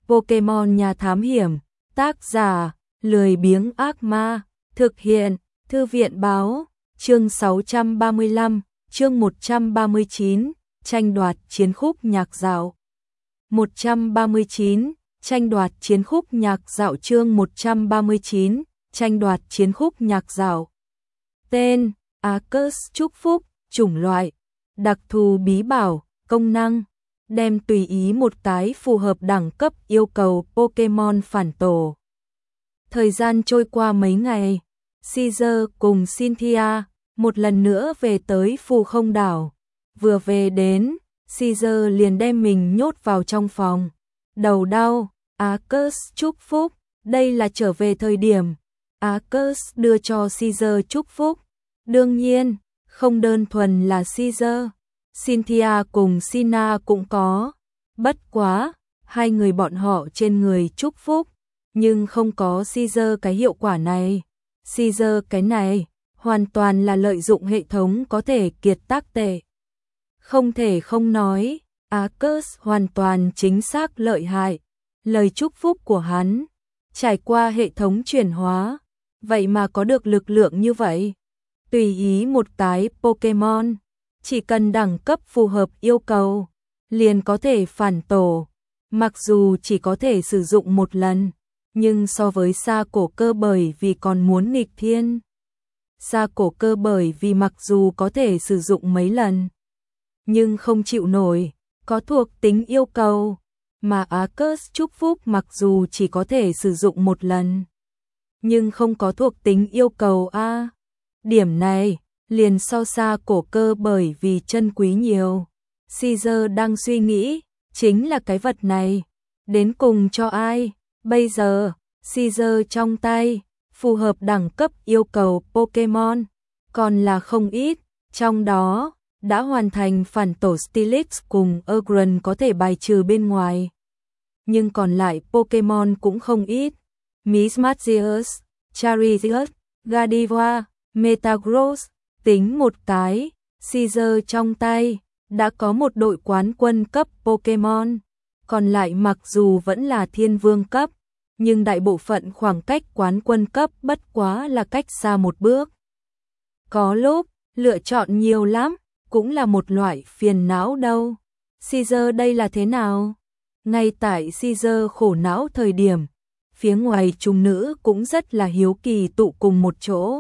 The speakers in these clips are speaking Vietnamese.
Pokemon Nhà Thám Hiểm, tác giả, lười biếng ác ma, thực hiện, Thư viện báo, chương 635, chương 139, tranh đoạt chiến khúc nhạc dạo. 139, tranh đoạt chiến khúc nhạc dạo chương 139, tranh đoạt chiến khúc nhạc dạo. Tên, Arceus chúc phúc, chủng loại, đặc thù bí bảo, công năng. Đem tùy ý một cái phù hợp đẳng cấp yêu cầu Pokemon phản tổ. Thời gian trôi qua mấy ngày, Caesar cùng Cynthia một lần nữa về tới Phù Không Đảo. Vừa về đến, Caesar liền đem mình nhốt vào trong phòng. Đầu đau, Arceus chúc phúc, đây là trở về thời điểm. Arceus đưa cho Caesar chúc phúc. Đương nhiên, không đơn thuần là Caesar. Cynthia cùng Sina cũng có, bất quá, hai người bọn họ trên người chúc phúc, nhưng không có Caesar cái hiệu quả này. Caesar cái này, hoàn toàn là lợi dụng hệ thống có thể kiệt tác tệ. Không thể không nói, Arceus hoàn toàn chính xác lợi hại, lời chúc phúc của hắn, trải qua hệ thống chuyển hóa, vậy mà có được lực lượng như vậy. Tùy ý một cái Pokemon, chỉ cần đẳng cấp phù hợp yêu cầu, liền có thể phản tổ, mặc dù chỉ có thể sử dụng một lần, nhưng so với Sa Cổ Cơ bởi vì còn muốn nghịch thiên. Sa Cổ Cơ bởi vì mặc dù có thể sử dụng mấy lần, nhưng không chịu nổi, có thuộc tính yêu cầu, mà Arceus chúc phúc mặc dù chỉ có thể sử dụng một lần, nhưng không có thuộc tính yêu cầu a. Điểm này liền so Sa Cổ Cơ bởi vì chân quý nhiều. Caesar đang suy nghĩ, chính là cái vật này, đến cùng cho ai? Bây giờ, Caesar trong tay, phù hợp đẳng cấp yêu cầu Pokemon, còn là không ít, trong đó, đã hoàn thành phản tổ Steelix cùng Ugran có thể bài trừ bên ngoài. Nhưng còn lại Pokemon cũng không ít, Mismagius, Charizard, Gardevoir, Metagross, tính một cái, Caesar trong tay, đã có một đội quán quân cấp Pokemon, còn lại mặc dù vẫn là thiên vương cấp, nhưng đại bộ phận khoảng cách quán quân cấp bất quá là cách xa một bước. Có lúc, lựa chọn nhiều lắm, cũng là một loại phiền não đâu. Caesar đây là thế nào? Ngay tại Caesar khổ não thời điểm, phía ngoài chúng nữ cũng rất là hiếu kỳ tụ cùng một chỗ.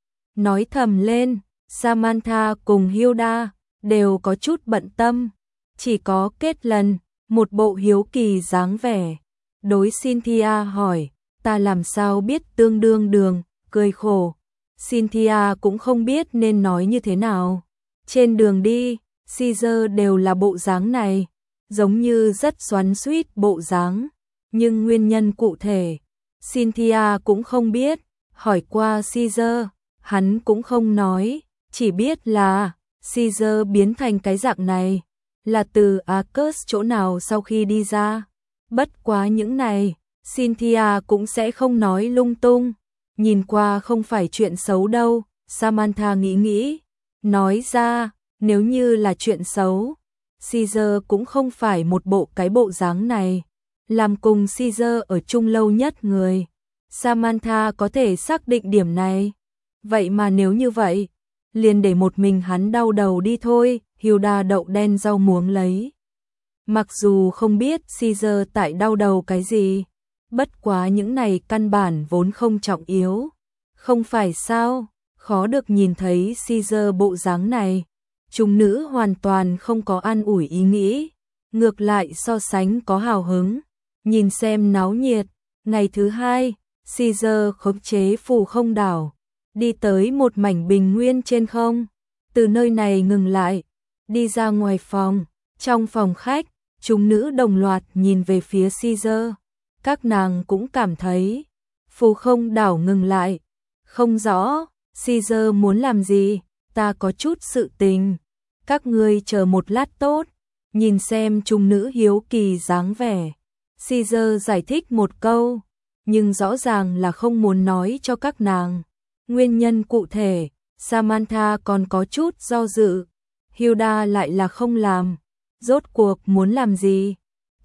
Nói thầm lên, Samantha cùng Hilda đều có chút bận tâm, chỉ có Kết Lần, một bộ hiếu kỳ dáng vẻ. Đối Cynthia hỏi, ta làm sao biết tương đương đường, cười khổ. Cynthia cũng không biết nên nói như thế nào. Trên đường đi, Caesar đều là bộ dáng này, giống như rất xoắn xuýt bộ dáng, nhưng nguyên nhân cụ thể, Cynthia cũng không biết, hỏi qua Caesar, hắn cũng không nói, chỉ biết là Caesar biến thành cái dạng này, là từ Arceus chỗ nào sau khi đi ra. Bất quá những này, Cynthia cũng sẽ không nói lung tung, nhìn qua không phải chuyện xấu đâu. Samantha nghĩ, nói ra, nếu như là chuyện xấu, Caesar cũng không phải một bộ cái bộ dáng này, làm cùng Caesar ở chung lâu nhất người. Samantha có thể xác định điểm này, vậy mà nếu như vậy, liền để một mình hắn đau đầu đi thôi. Hilda đậu đen rau muống lấy. Mặc dù không biết Caesar tại đau đầu cái gì, bất quá những này căn bản vốn không trọng yếu. Không phải sao, khó được nhìn thấy Caesar bộ dáng này. Chúng nữ hoàn toàn không có an ủi ý nghĩ, ngược lại so sánh có hào hứng, nhìn xem náo nhiệt. Ngày thứ hai, Caesar khống chế Phù Không Đảo, đi tới một mảnh bình nguyên trên không, từ nơi này ngừng lại, đi ra ngoài phòng, trong phòng khách, chúng nữ đồng loạt nhìn về phía Caesar, các nàng cũng cảm thấy, Phù Không Đảo ngừng lại, không rõ, Caesar muốn làm gì, ta có chút sự tình, các ngươi chờ một lát tốt, nhìn xem chúng nữ hiếu kỳ dáng vẻ, Caesar giải thích một câu, nhưng rõ ràng là không muốn nói cho các nàng. Nguyên nhân cụ thể, Samantha còn có chút do dự, Hilda lại là không làm. Rốt cuộc muốn làm gì?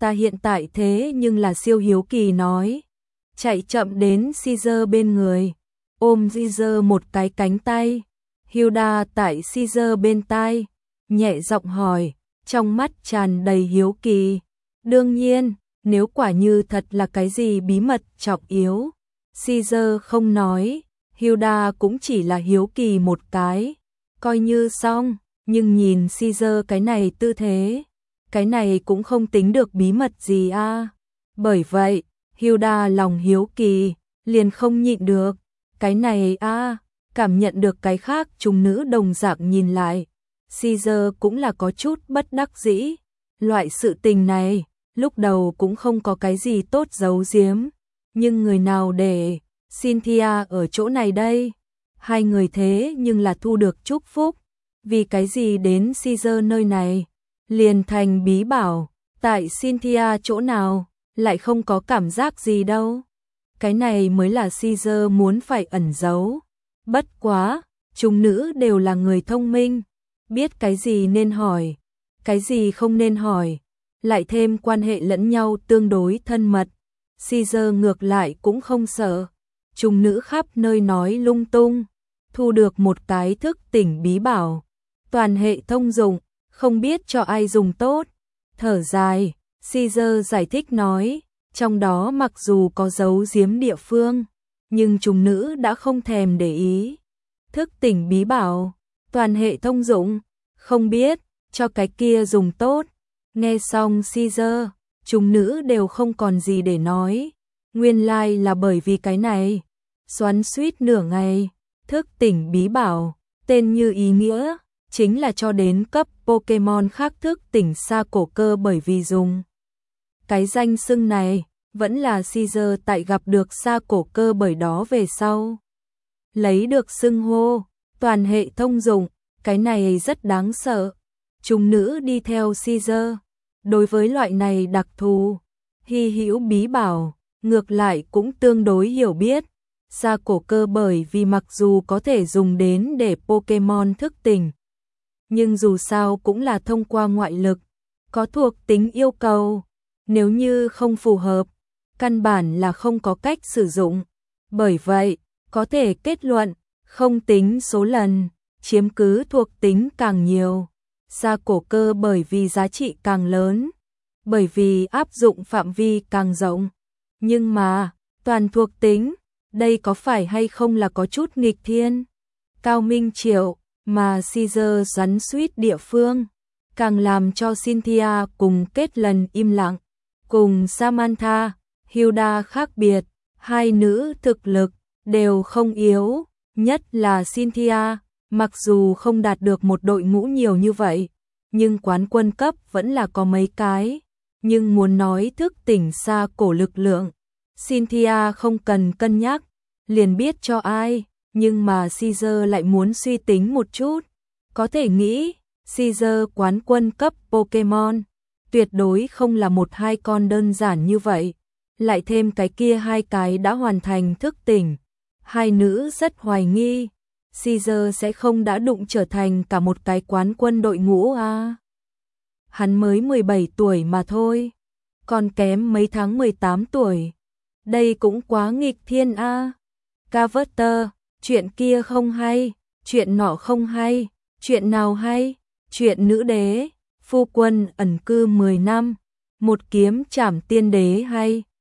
ta hiện tại thế nhưng là siêu hiếu kỳ nói. Chạy chậm đến Caesar bên người, ôm Caesar một cái cánh tay. Hilda tại Caesar bên tai, nhẹ giọng hỏi, trong mắt tràn đầy hiếu kỳ. Đương nhiên, nếu quả như thật là cái gì bí mật trọng yếu, Caesar không nói, Hilda cũng chỉ là hiếu kỳ một cái, coi như xong, nhưng nhìn Caesar cái này tư thế, cái này cũng không tính được bí mật gì a. Bởi vậy, Hilda lòng hiếu kỳ, liền không nhịn được, cái này a, cảm nhận được cái khác chúng nữ đồng dạng nhìn lại. Caesar cũng là có chút bất đắc dĩ, loại sự tình này, lúc đầu cũng không có cái gì tốt giấu giếm, nhưng người nào để Cynthia ở chỗ này đây? Hai người thế nhưng là thu được chúc phúc, vì cái gì đến Caesar nơi này, liền thành bí bảo, tại Cynthia chỗ nào, lại không có cảm giác gì đâu. Cái này mới là Caesar muốn phải ẩn giấu. Bất quá, chúng nữ đều là người thông minh, biết cái gì nên hỏi, cái gì không nên hỏi, lại thêm quan hệ lẫn nhau tương đối thân mật. Caesar ngược lại cũng không sợ, chúng nữ khắp nơi nói lung tung, thu được một cái thức tỉnh bí bảo, toàn hệ thông dụng, không biết cho ai dùng tốt. Thở dài, Caesar giải thích nói, trong đó mặc dù có giấu giếm địa phương, nhưng chúng nữ đã không thèm để ý. Thức tỉnh bí bảo, toàn hệ thông dụng, không biết, cho cái kia dùng tốt. Nghe xong Caesar, chúng nữ đều không còn gì để nói. Nguyên lai là bởi vì cái này. Xoắn suýt nửa ngày, thức tỉnh bí bảo, tên như ý nghĩa, chính là cho đến cấp Pokemon khác thức tỉnh xa cổ cơ bởi vì dùng. Cái danh xưng này, vẫn là Caesar tại gặp được xa cổ cơ bởi đó về sau. Lấy được xưng hô, toàn hệ thông dụng, cái này rất đáng sợ. Chúng nữ đi theo Caesar, đối với loại này đặc thù, hy hữu bí bảo, ngược lại cũng tương đối hiểu biết. Xa cổ cơ bởi vì mặc dù có thể dùng đến để Pokemon thức tỉnh, nhưng dù sao cũng là thông qua ngoại lực, có thuộc tính yêu cầu, nếu như không phù hợp, căn bản là không có cách sử dụng. Bởi vậy, có thể kết luận, không tính số lần, chiếm cứ thuộc tính càng nhiều, xa cổ cơ bởi vì giá trị càng lớn, bởi vì áp dụng phạm vi càng rộng. Nhưng mà, toàn thuộc tính, đây có phải hay không là có chút nghịch thiên? Cao Minh Triệu, mà Caesar xoắn suýt địa phương, càng làm cho Cynthia cùng kết lần im lặng. Cùng Samantha, Hilda khác biệt, hai nữ thực lực đều không yếu, nhất là Cynthia, mặc dù không đạt được một đội ngũ nhiều như vậy, nhưng quán quân cấp vẫn là có mấy cái. Nhưng muốn nói thức tỉnh xa cổ lực lượng, Cynthia không cần cân nhắc, liền biết cho ai, nhưng mà Caesar lại muốn suy tính một chút. Có thể nghĩ, Caesar quán quân cấp Pokemon, tuyệt đối không là một hai con đơn giản như vậy. Lại thêm cái kia hai cái đã hoàn thành thức tỉnh. Hai nữ rất hoài nghi, Caesar sẽ không đã đụng trở thành cả một cái quán quân đội ngũ à. Hắn mới 17 tuổi mà thôi, còn kém mấy tháng 18 tuổi. Đây cũng quá nghịch thiên a. Carter, chuyện kia không hay, chuyện nọ không hay, chuyện nào hay? Chuyện nữ đế, phu quân ẩn cư 10 năm, một kiếm trảm tiên đế hay?